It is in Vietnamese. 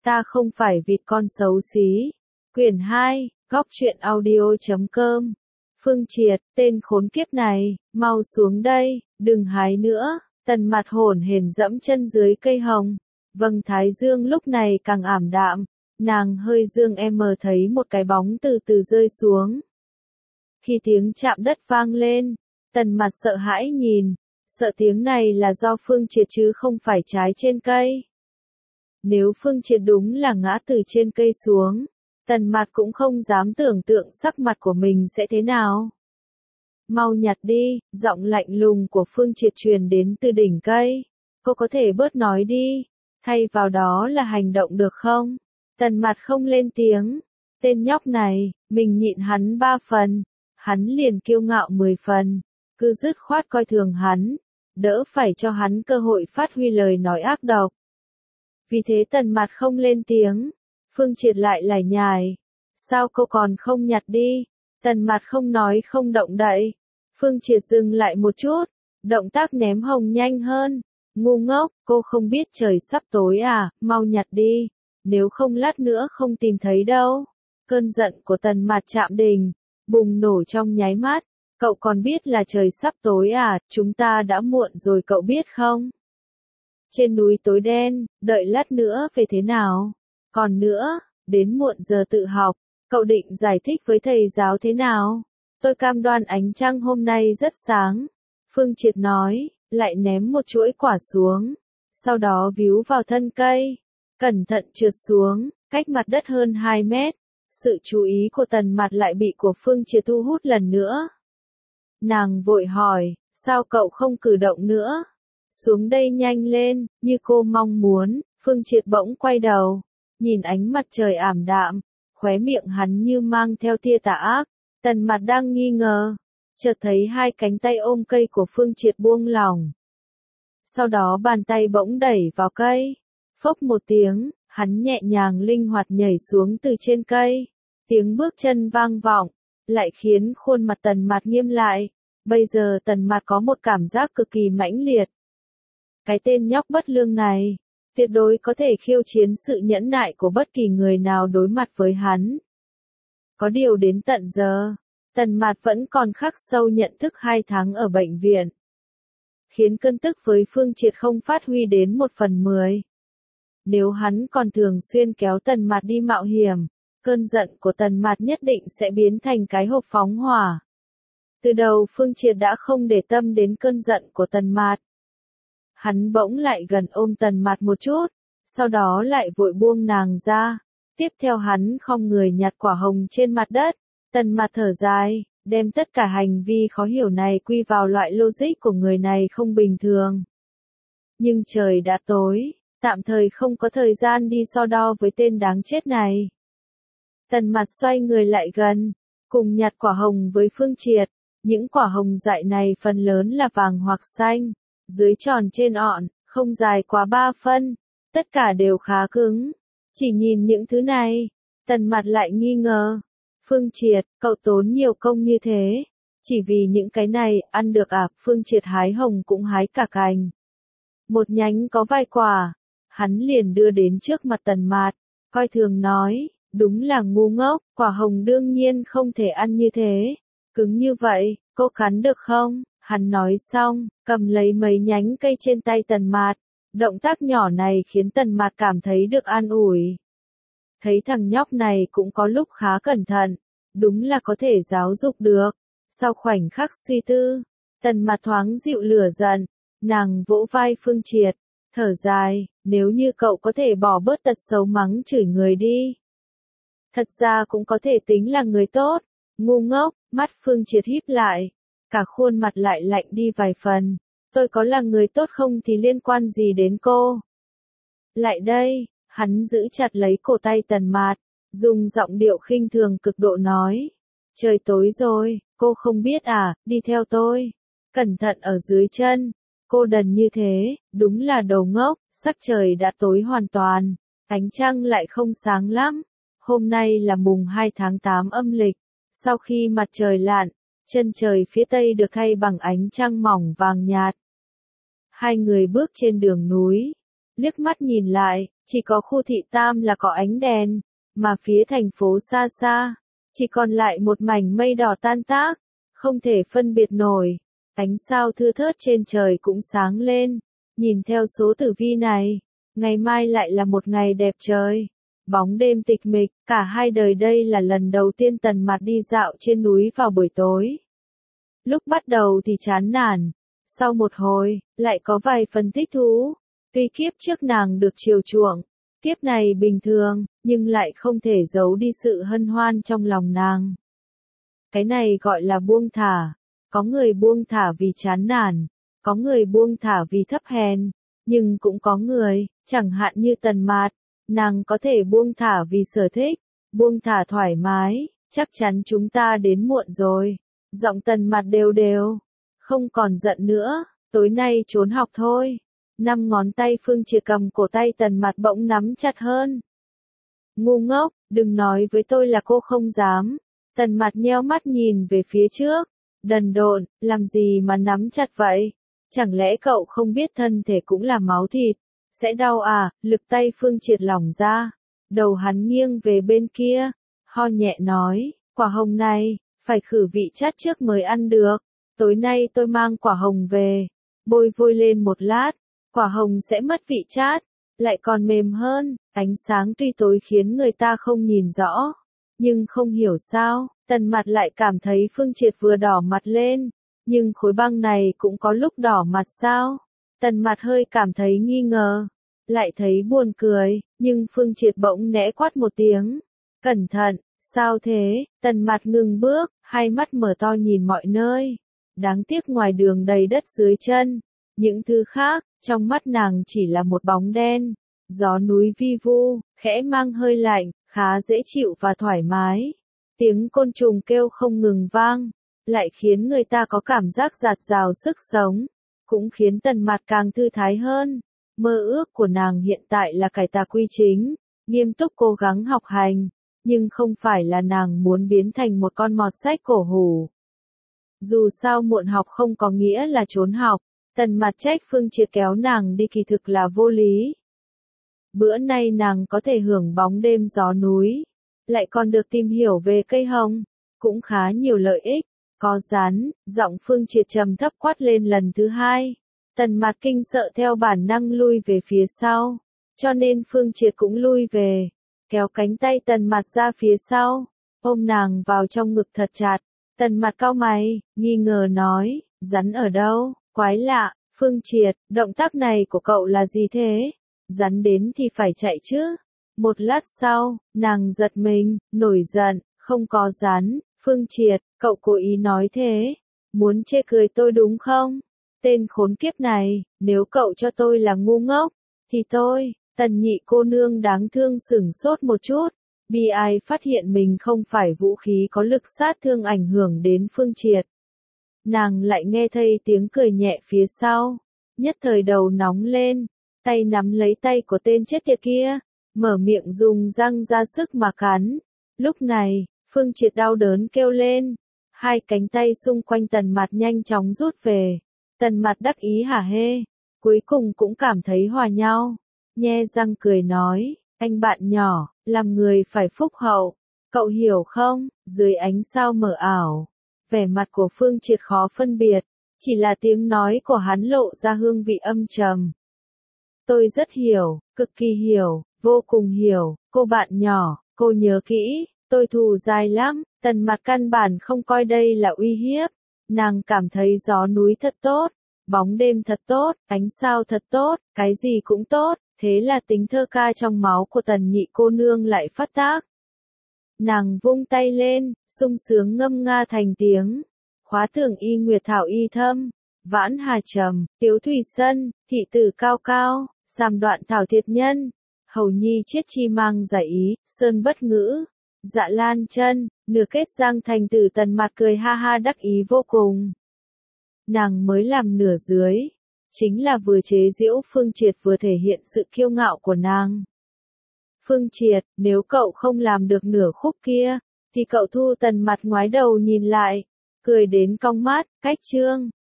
Ta không phải vịt con xấu xí. Quyển 2, góc truyện audio.com. Phương Triệt, tên khốn kiếp này, mau xuống đây, đừng hái nữa. Tần Mạt hổn hển dẫm chân dưới cây hồng. Vầng thái dương lúc này càng ảm đạm, nàng hơi dương mờ thấy một cái bóng từ từ rơi xuống. Khi tiếng chạm đất vang lên, Tần Mạt sợ hãi nhìn, sợ tiếng này là do Phương Triệt chứ không phải trái trên cây. Nếu Phương Triệt đúng là ngã từ trên cây xuống, Tần Mạt cũng không dám tưởng tượng sắc mặt của mình sẽ thế nào. Mau nhặt đi, giọng lạnh lùng của Phương Triệt truyền đến từ đỉnh cây. Cô có thể bớt nói đi, thay vào đó là hành động được không? Tần Mạt không lên tiếng. Tên nhóc này, mình nhịn hắn 3 phần, hắn liền kiêu ngạo 10 phần, cứ dứt khoát coi thường hắn, đỡ phải cho hắn cơ hội phát huy lời nói ác độc. Vì thế Tần Mạt không lên tiếng. Phương Triệt lại lải nhải. Sao cô còn không nhặt đi? Tần Mạt không nói không động đậy. Phương Triệt dừng lại một chút, động tác ném hồng nhanh hơn. Ngu ngốc, cô không biết trời sắp tối à, mau nhặt đi, nếu không lát nữa không tìm thấy đâu. Cơn giận của Tần Mạt chạm đỉnh, bùng nổ trong nháy mắt. Cậu còn biết là trời sắp tối à, chúng ta đã muộn rồi cậu biết không? Trên núi tối đen, đợi lát nữa về thế nào? Còn nữa, đến muộn giờ tự học, cậu định giải thích với thầy giáo thế nào? Tôi cam đoan ánh trăng hôm nay rất sáng. Phương Triệt nói, lại ném một chuỗi quả xuống. Sau đó víu vào thân cây. Cẩn thận trượt xuống, cách mặt đất hơn 2 mét. Sự chú ý của Tần Mạt lại bị của Phương Triệt thu hút lần nữa. Nàng vội hỏi, sao cậu không cử động nữa? Xuống đây nhanh lên, như cô mong muốn. Phương Triệt bỗng quay đầu, nhìn ánh mặt trời ảm đạm, khóe miệng hắn như mang theo tia tà ác. Tần Mạt đang nghi ngờ, chợt thấy hai cánh tay ôm cây của Phương Triệt buông lỏng. Sau đó bàn tay bỗng đẩy vào cây. Phốc một tiếng, hắn nhẹ nhàng linh hoạt nhảy xuống từ trên cây. Tiếng bước chân vang vọng, lại khiến khuôn mặt Tần Mạt nghiêm lại. Bây giờ Tần Mạt có một cảm giác cực kỳ mãnh liệt. Cái tên nhóc bất lương này, tuyệt đối có thể khiêu chiến sự nhẫn nại của bất kỳ người nào đối mặt với hắn. Có điều đến tận giờ, Tần Mạt vẫn còn khắc sâu nhận thức 2 tháng ở bệnh viện. Khiến cơn tức với Phương Triệt không phát huy đến 1/10. Nếu hắn còn thường xuyên kéo Tần Mạt đi mạo hiểm, cơn giận của Tần Mạt nhất định sẽ biến thành cái hộp phóng hỏa. Từ đầu Phương Triệt đã không để tâm đến cơn giận của Tần Mạt. Hắn bỗng lại gần ôm Tần Mạt một chút, sau đó lại vội buông nàng ra. Tiếp theo hắn khom người nhặt quả hồng trên mặt đất. Tần Mạt thở dài, đem tất cả hành vi khó hiểu này quy vào loại logic của người này không bình thường. Nhưng trời đã tối, tạm thời không có thời gian đi so đo với tên đáng chết này. Tần Mạt xoay người lại gần, cùng nhặt quả hồng với Phương Triệt. Những quả hồng dại này phần lớn là vàng hoặc xanh, dưới tròn trên ọt, không dài quá 3 phân, tất cả đều khá cứng. Chỉ nhìn những thứ này, Tần Mạt lại nghi ngờ. Phương Triệt, cậu tốn nhiều công như thế, chỉ vì những cái này, ăn được à? Phương Triệt hái hồng cũng hái cả cành. Một nhánh có vài quả, hắn liền đưa đến trước mặt Tần Mạt, coi thường nói, đúng là ngu ngốc, quả hồng đương nhiên không thể ăn như thế, cứng như vậy, cô cắn được không? Hắn nói xong, cầm lấy mấy nhánh cây trên tay Tần Mạt. Động tác nhỏ này khiến Tần Mạt cảm thấy được an ủi. Thấy thằng nhóc này cũng có lúc khá cẩn thận, đúng là có thể giáo dục được. Sau khoảnh khắc suy tư, Tần Mạt thoáng dịu lửa giận, nàng vỗ vai Phương Triệt, thở dài, nếu như cậu có thể bỏ bớt tật xấu mắng chửi người đi. Thật ra cũng có thể tính là người tốt. Ngu ngốc, mắt Phương Triệt híp lại, cả khuôn mặt lại lạnh đi vài phần. Tôi có là người tốt không thì liên quan gì đến cô? Lại đây, hắn giữ chặt lấy cổ tay Tần Mạt, dùng giọng điệu khinh thường cực độ nói. Trời tối rồi, cô không biết à, đi theo tôi. Cẩn thận ở dưới chân. Cô đần như thế, đúng là đồ ngốc. Sắc trời đã tối hoàn toàn, ánh trăng lại không sáng lắm. Hôm nay là mùng 2 tháng 8 âm lịch. Sau khi mặt trời lặn, chân trời phía tây được thay bằng ánh trăng mỏng vàng nhạt. Hai người bước trên đường núi, liếc mắt nhìn lại, Chỉ có khu thị Tam là có ánh đèn, mà phía thành phố xa xa, chỉ còn lại một mảnh mây đỏ tan tác, không thể phân biệt nổi. Ánh sao thưa thớt trên trời cũng sáng lên, nhìn theo số tử vi này, ngày mai lại là một ngày đẹp trời. Bóng đêm tịch mịch, cả hai đời đây là lần đầu tiên Tần Mạt đi dạo trên núi vào buổi tối. Lúc bắt đầu thì chán nản, sau một hồi, lại có vài phần thích thú. Tuy kiếp trước nàng được chiều chuộng, kiếp này bình thường, nhưng lại không thể giấu đi sự hân hoan trong lòng nàng. Cái này gọi là buông thả. Có người buông thả vì chán nản, có người buông thả vì thấp hèn, nhưng cũng có người, chẳng hạn như Tần Mạt, nàng có thể buông thả vì sở thích, buông thả thoải mái, chắc chắn chúng ta đến muộn rồi. Giọng Tần Mạt đều đều, không còn giận nữa, tối nay trốn học thôi. 5 ngón tay Phương Triệt cầm cổ tay Tần Mạt bỗng nắm chặt hơn. Ngu ngốc, đừng nói với tôi là cô không dám. Tần Mạt nheo mắt nhìn về phía trước. Đần độn, làm gì mà nắm chặt vậy? Chẳng lẽ cậu không biết thân thể cũng là máu thịt? Sẽ đau à? Lực tay Phương Triệt lỏng ra. Đầu hắn nghiêng về bên kia. Ho nhẹ nói, quả hồng này, phải khử vị chát trước mới ăn được. Tối nay tôi mang quả hồng về. Bôi vôi lên một lát. Quả hồng sẽ mất vị chát. Lại còn mềm hơn. Ánh sáng tuy tối khiến người ta không nhìn rõ. Nhưng không hiểu sao, Tần Mạt lại cảm thấy Phương Triệt vừa đỏ mặt lên. Nhưng khối băng này cũng có lúc đỏ mặt sao? Tần Mạt hơi cảm thấy nghi ngờ. Lại thấy buồn cười, nhưng Phương Triệt bỗng nẽ quát một tiếng. Cẩn thận, sao thế? Tần Mạt ngừng bước, hai mắt mở to nhìn mọi nơi. Đáng tiếc ngoài đường đầy đất dưới chân. Những thứ khác, trong mắt nàng chỉ là một bóng đen. Gió núi vi vu, khẽ mang hơi lạnh, khá dễ chịu và thoải mái. Tiếng côn trùng kêu không ngừng vang, lại khiến người ta có cảm giác dạt dào sức sống, cũng khiến Tần Mạt càng thư thái hơn. Mơ ước của nàng hiện tại là cải tà quy chính, nghiêm túc cố gắng học hành, nhưng không phải là nàng muốn biến thành một con mọt sách cổ hủ. Dù sao muộn học không có nghĩa là trốn học, Tần Mạt trách Phương Triệt kéo nàng đi kỳ thực là vô lý. Bữa nay nàng có thể hưởng bóng đêm gió núi, lại còn được tìm hiểu về cây hồng, cũng khá nhiều lợi ích. Có rắn, giọng Phương Triệt trầm thấp quát lên lần thứ hai. Tần Mạt kinh sợ theo bản năng lui về phía sau, cho nên Phương Triệt cũng lui về, kéo cánh tay Tần Mạt ra phía sau, ôm nàng vào trong ngực thật chặt. Tần Mạt cau mày, nghi ngờ nói, rắn ở đâu? Quái lạ, Phương Triệt, động tác này của cậu là gì thế? Rắn đến thì phải chạy chứ. Một lát sau, nàng giật mình, nổi giận, không có rắn. Phương Triệt, cậu cố ý nói thế, muốn chê cười tôi đúng không? Tên khốn kiếp này, nếu cậu cho tôi là ngu ngốc, thì tôi, Tần nhị cô nương đáng thương sửng sốt một chút. Bi ai phát hiện mình không phải vũ khí có lực sát thương ảnh hưởng đến Phương Triệt. Nàng lại nghe thấy tiếng cười nhẹ phía sau, nhất thời đầu nóng lên, tay nắm lấy tay của tên chết tiệt kia, mở miệng dùng răng ra sức mà cắn. Lúc này, Phương Triệt đau đớn kêu lên, hai cánh tay xung quanh Tần Mạt nhanh chóng rút về. Tần Mạt đắc ý hả hê, cuối cùng cũng cảm thấy hòa nhau, nhe răng cười nói, anh bạn nhỏ, làm người phải phúc hậu, cậu hiểu không? Dưới ánh sao mờ ảo, vẻ mặt của Phương Triệt khó phân biệt, chỉ là tiếng nói của hắn lộ ra hương vị âm trầm. Tôi rất hiểu, cực kỳ hiểu, vô cùng hiểu, cô bạn nhỏ, cô nhớ kỹ, tôi thù dài lắm. Tần Mạt căn bản không coi đây là uy hiếp, nàng cảm thấy gió núi thật tốt, bóng đêm thật tốt, ánh sao thật tốt, cái gì cũng tốt, thế là tính thơ ca trong máu của Tần nhị cô nương lại phát tác. Nàng vung tay lên, sung sướng ngâm nga thành tiếng. Khóa thường y nguyệt thảo y thâm, vãn hà trầm, tiếu thủy sân, thị tử cao cao, sàm đoạn thảo thiệt nhân, hầu nhi chiết chi mang giải ý, sơn bất ngữ. Dạ lan chân, nửa kết giang thành tử. Tần Mạt cười ha ha đắc ý vô cùng. Nàng mới làm nửa dưới, chính là vừa chế giễu Phương Triệt vừa thể hiện sự kiêu ngạo của nàng. Phương Triệt, nếu cậu không làm được nửa khúc kia, thì cậu thu. Tần Mạt ngoái đầu nhìn lại, cười đến cong mắt, cách chương.